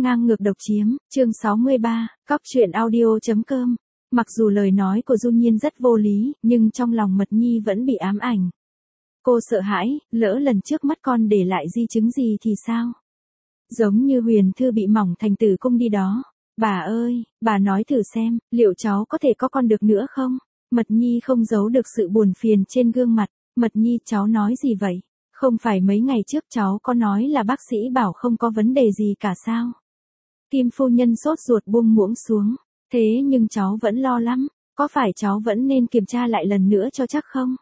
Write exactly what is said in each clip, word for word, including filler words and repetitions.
Ngang ngược độc chiếm, chương sáu mươi ba, cóc truyện audio.com. Mặc dù lời nói của Du Nhiên rất vô lý, nhưng trong lòng Mật Nhi vẫn bị ám ảnh. Cô sợ hãi, lỡ lần trước mắt con để lại di chứng gì thì sao? Giống như Huyền Thư bị mỏng thành tử cung đi đó. Bà ơi, bà nói thử xem, liệu cháu có thể có con được nữa không? Mật Nhi không giấu được sự buồn phiền trên gương mặt. Mật Nhi, cháu nói gì vậy? Không phải mấy ngày trước cháu có nói là bác sĩ bảo không có vấn đề gì cả sao? Kim phu nhân sốt ruột buông muỗng xuống. Thế nhưng cháu vẫn lo lắm, có phải cháu vẫn nên kiểm tra lại lần nữa cho chắc không?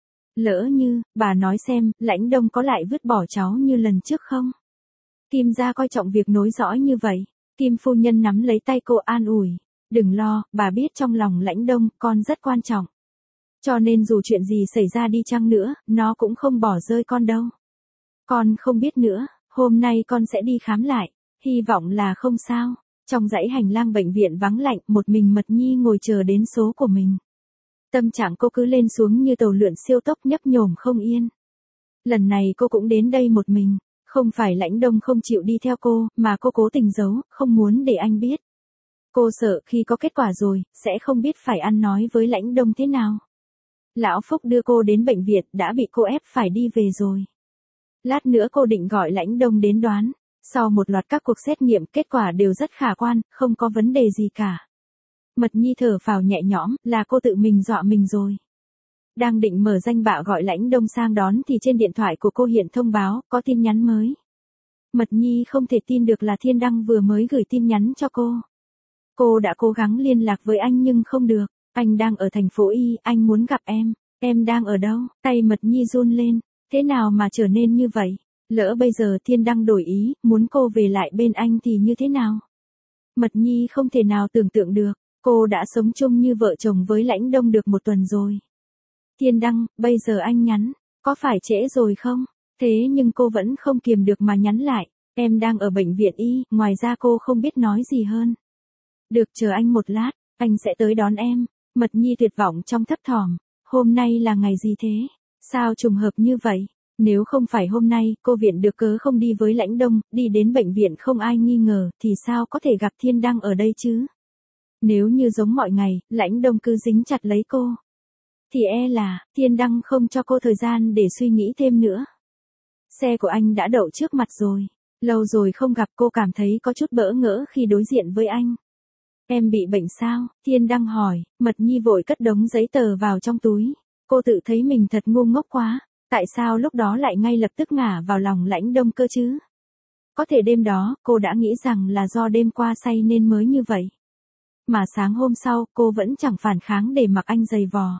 Lỡ như, bà nói xem, Lãnh Đông có lại vứt bỏ cháu như lần trước không? Kim gia coi trọng việc nối dõi như vậy. Kim phu nhân nắm lấy tay cô an ủi. Đừng lo, bà biết trong lòng Lãnh Đông con rất quan trọng. Cho nên dù chuyện gì xảy ra đi chăng nữa, nó cũng không bỏ rơi con đâu. Con không biết nữa, hôm nay con sẽ đi khám lại, hy vọng là không sao. Trong dãy hành lang bệnh viện vắng lạnh, một mình Mật Nhi ngồi chờ đến số của mình. Tâm trạng cô cứ lên xuống như tàu lượn siêu tốc nhấp nhổm không yên. Lần này cô cũng đến đây một mình, không phải Lãnh Đông không chịu đi theo cô, mà cô cố tình giấu, không muốn để anh biết. Cô sợ khi có kết quả rồi, sẽ không biết phải ăn nói với Lãnh Đông thế nào. Lão Phúc đưa cô đến bệnh viện, đã bị cô ép phải đi về rồi. Lát nữa cô định gọi Lãnh Đông đến đoán. Sau một loạt các cuộc xét nghiệm, kết quả đều rất khả quan, không có vấn đề gì cả. Mật Nhi thở phào nhẹ nhõm, là cô tự mình dọa mình rồi. Đang định mở danh bạ gọi Lãnh Đông sang đón thì trên điện thoại của cô hiện thông báo, có tin nhắn mới. Mật Nhi không thể tin được là Thiên Đăng vừa mới gửi tin nhắn cho cô. Cô đã cố gắng liên lạc với anh nhưng không được. Anh đang ở thành phố Y, anh muốn gặp em. Em đang ở đâu? Tay Mật Nhi run lên. Thế nào mà trở nên như vậy? Lỡ bây giờ Thiên Đăng đổi ý, muốn cô về lại bên anh thì như thế nào? Mật Nhi không thể nào tưởng tượng được, cô đã sống chung như vợ chồng với Lãnh Đông được một tuần rồi. Thiên Đăng, bây giờ anh nhắn, có phải trễ rồi không? Thế nhưng cô vẫn không kiềm được mà nhắn lại, em đang ở bệnh viện Y, ngoài ra cô không biết nói gì hơn. Được, chờ anh một lát, anh sẽ tới đón em. Mật Nhi tuyệt vọng trong thấp thỏm, hôm nay là ngày gì thế? Sao trùng hợp như vậy? Nếu không phải hôm nay, cô viện được cớ không đi với Lãnh Đông, đi đến bệnh viện không ai nghi ngờ, thì sao có thể gặp Thiên Đăng ở đây chứ? Nếu như giống mọi ngày, Lãnh Đông cứ dính chặt lấy cô, thì e là, Thiên Đăng không cho cô thời gian để suy nghĩ thêm nữa. Xe của anh đã đậu trước mặt rồi. Lâu rồi không gặp, cô cảm thấy có chút bỡ ngỡ khi đối diện với anh. Em bị bệnh sao? Thiên Đăng hỏi. Mật Nhi vội cất đống giấy tờ vào trong túi. Cô tự thấy mình thật ngu ngốc quá. Tại sao lúc đó lại ngay lập tức ngả vào lòng Lãnh Đông cơ chứ? Có thể đêm đó, cô đã nghĩ rằng là do đêm qua say nên mới như vậy. Mà sáng hôm sau, cô vẫn chẳng phản kháng để mặc anh giày vò.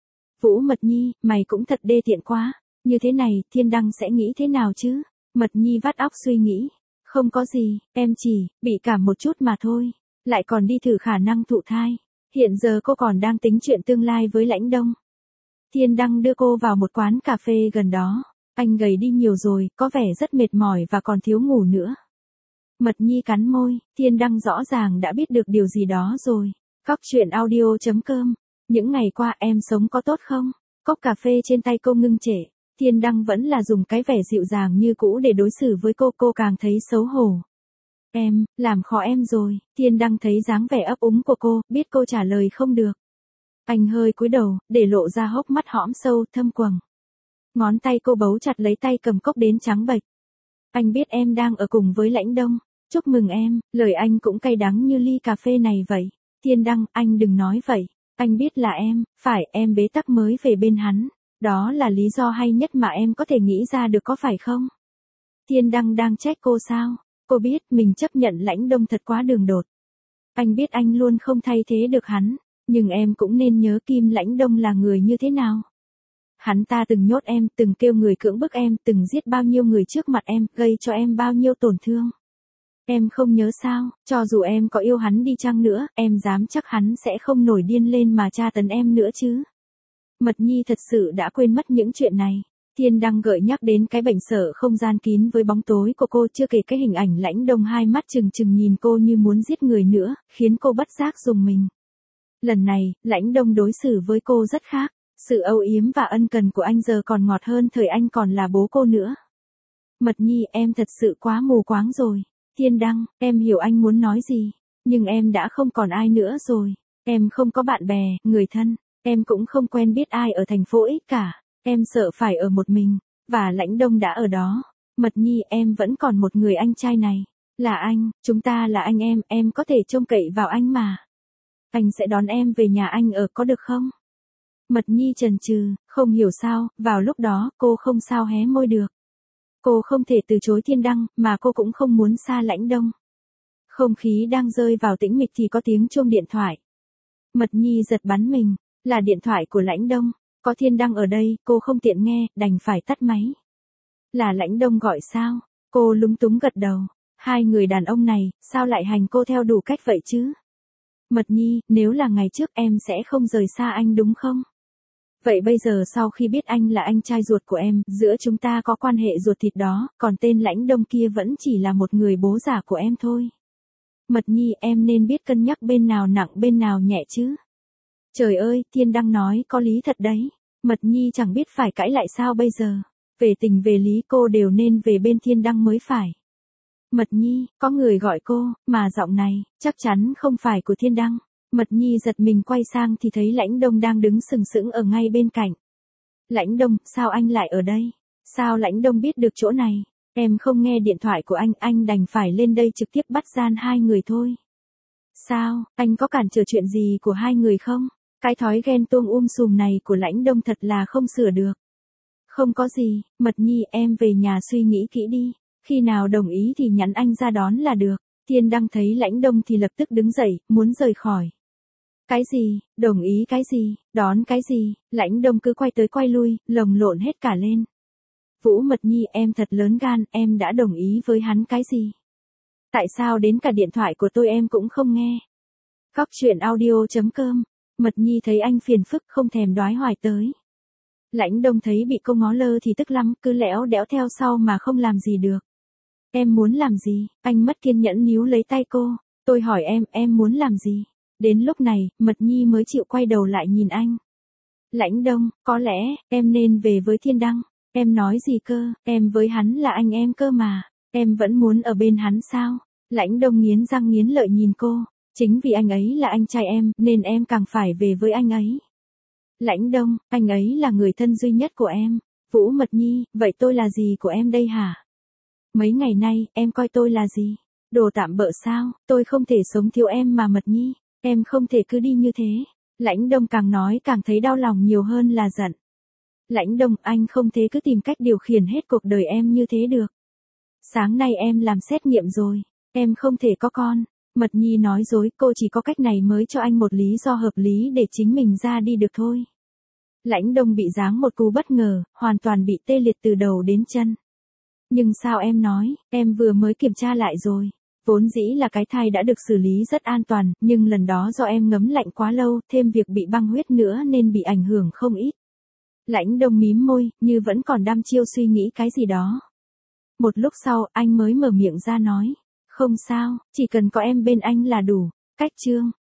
Vũ Mật Nhi, mày cũng thật đê tiện quá. Như thế này, Thiên Đăng sẽ nghĩ thế nào chứ? Mật Nhi vắt óc suy nghĩ. Không có gì, em chỉ, bị cảm một chút mà thôi. Lại còn đi thử khả năng thụ thai. Hiện giờ cô còn đang tính chuyện tương lai với Lãnh Đông. Thiên Đăng đưa cô vào một quán cà phê gần đó. Anh gầy đi nhiều rồi, có vẻ rất mệt mỏi và còn thiếu ngủ nữa. Mật Nhi cắn môi, Thiên Đăng rõ ràng đã biết được điều gì đó rồi. Cóc truyện audio.com. Những ngày qua em sống có tốt không? Cốc cà phê trên tay cô ngưng trệ. Thiên Đăng vẫn là dùng cái vẻ dịu dàng như cũ để đối xử với cô, cô càng thấy xấu hổ. Em, làm khó em rồi. Thiên Đăng thấy dáng vẻ ấp úng của cô, biết cô trả lời không được. Anh hơi cúi đầu, để lộ ra hốc mắt hõm sâu, thâm quầng. Ngón tay cô bấu chặt lấy tay cầm cốc đến trắng bệch. Anh biết em đang ở cùng với Lãnh Đông. Chúc mừng em, lời anh cũng cay đắng như ly cà phê này vậy. Thiên Đăng, anh đừng nói vậy. Anh biết là em, phải, em bế tắc mới về bên hắn. Đó là lý do hay nhất mà em có thể nghĩ ra được có phải không? Thiên Đăng đang trách cô sao? Cô biết mình chấp nhận Lãnh Đông thật quá đường đột. Anh biết anh luôn không thay thế được hắn. Nhưng em cũng nên nhớ Kim Lãnh Đông là người như thế nào. Hắn ta từng nhốt em, từng kêu người cưỡng bức em, từng giết bao nhiêu người trước mặt em, gây cho em bao nhiêu tổn thương. Em không nhớ sao, cho dù em có yêu hắn đi chăng nữa, em dám chắc hắn sẽ không nổi điên lên mà tra tấn em nữa chứ. Mật Nhi thật sự đã quên mất những chuyện này. Thiên Đăng gợi nhắc đến cái bệnh sở không gian kín với bóng tối của cô, chưa kể cái hình ảnh Lãnh Đông hai mắt trừng trừng nhìn cô như muốn giết người nữa, khiến cô bất giác rùng mình. Lần này, Lãnh Đông đối xử với cô rất khác. Sự âu yếm và ân cần của anh giờ còn ngọt hơn thời anh còn là bố cô nữa. Mật Nhi, em thật sự quá mù quáng rồi. Thiên Đăng, em hiểu anh muốn nói gì, nhưng em đã không còn ai nữa rồi. Em không có bạn bè, người thân, em cũng không quen biết ai ở thành phố X cả. Em sợ phải ở một mình, và Lãnh Đông đã ở đó. Mật Nhi, em vẫn còn một người anh trai này. Là anh, chúng ta là anh em, em có thể trông cậy vào anh mà. Anh sẽ đón em về nhà anh ở có được không? Mật Nhi chần chừ, không hiểu sao, vào lúc đó, cô không sao hé môi được. Cô không thể từ chối Thiên Đăng, mà cô cũng không muốn xa Lãnh Đông. Không khí đang rơi vào tĩnh mịch thì có tiếng chuông điện thoại. Mật Nhi giật bắn mình, là điện thoại của Lãnh Đông. Có Thiên Đăng ở đây, cô không tiện nghe, đành phải tắt máy. Là Lãnh Đông gọi sao? Cô lúng túng gật đầu. Hai người đàn ông này, sao lại hành cô theo đủ cách vậy chứ? Mật Nhi, nếu là ngày trước em sẽ không rời xa anh đúng không? Vậy bây giờ sau khi biết anh là anh trai ruột của em, giữa chúng ta có quan hệ ruột thịt đó, còn tên Lãnh Đông kia vẫn chỉ là một người bố giả của em thôi. Mật Nhi, em nên biết cân nhắc bên nào nặng bên nào nhẹ chứ. Trời ơi, Thiên Đăng nói có lý thật đấy. Mật Nhi chẳng biết phải cãi lại sao bây giờ. Về tình về lý cô đều nên về bên Thiên Đăng mới phải. Mật Nhi, có người gọi cô, mà giọng này, chắc chắn không phải của Thiên Đăng. Mật Nhi giật mình quay sang thì thấy Lãnh Đông đang đứng sừng sững ở ngay bên cạnh. Lãnh Đông, sao anh lại ở đây? Sao Lãnh Đông biết được chỗ này? Em không nghe điện thoại của anh, anh đành phải lên đây trực tiếp bắt gian hai người thôi. Sao, anh có cản trở chuyện gì của hai người không? Cái thói ghen tuông um sùm này của Lãnh Đông thật là không sửa được. Không có gì, Mật Nhi, em về nhà suy nghĩ kỹ đi. Khi nào đồng ý thì nhắn anh ra đón là được. Thiên Đăng thấy Lãnh Đông thì lập tức đứng dậy, muốn rời khỏi. Cái gì, đồng ý cái gì, đón cái gì, Lãnh Đông cứ quay tới quay lui, lồng lộn hết cả lên. Vũ Mật Nhi, em thật lớn gan, em đã đồng ý với hắn cái gì? Tại sao đến cả điện thoại của tôi em cũng không nghe? Cóc truyện audio chấm com. Mật Nhi thấy anh phiền phức không thèm đoái hoài tới. Lãnh Đông thấy bị cô ngó lơ thì tức lắm, cứ lẽo đẽo theo sau mà không làm gì được. Em muốn làm gì? Anh mất kiên nhẫn níu lấy tay cô. Tôi hỏi em, em muốn làm gì? Đến lúc này, Mật Nhi mới chịu quay đầu lại nhìn anh. Lãnh Đông, có lẽ, em nên về với Thiên Đăng. Em nói gì cơ, em với hắn là anh em cơ mà. Em vẫn muốn ở bên hắn sao? Lãnh Đông nghiến răng nghiến lợi nhìn cô. Chính vì anh ấy là anh trai em, nên em càng phải về với anh ấy. Lãnh Đông, anh ấy là người thân duy nhất của em. Vũ Mật Nhi, vậy tôi là gì của em đây hả? Mấy ngày nay, em coi tôi là gì? Đồ tạm bợ sao? Tôi không thể sống thiếu em mà Mật Nhi. Em không thể cứ đi như thế. Lãnh Đông càng nói càng thấy đau lòng nhiều hơn là giận. Lãnh Đông, anh không thể cứ tìm cách điều khiển hết cuộc đời em như thế được. Sáng nay em làm xét nghiệm rồi. Em không thể có con. Mật Nhi nói dối, cô chỉ có cách này mới cho anh một lý do hợp lý để chính mình ra đi được thôi. Lãnh Đông bị giáng một cú bất ngờ, hoàn toàn bị tê liệt từ đầu đến chân. Nhưng sao em nói, em vừa mới kiểm tra lại rồi. Vốn dĩ là cái thai đã được xử lý rất an toàn, nhưng lần đó do em ngấm lạnh quá lâu, thêm việc bị băng huyết nữa nên bị ảnh hưởng không ít. Lãnh Đông mím môi, như vẫn còn đăm chiêu suy nghĩ cái gì đó. Một lúc sau, anh mới mở miệng ra nói. Không sao, chỉ cần có em bên anh là đủ. Cách chương.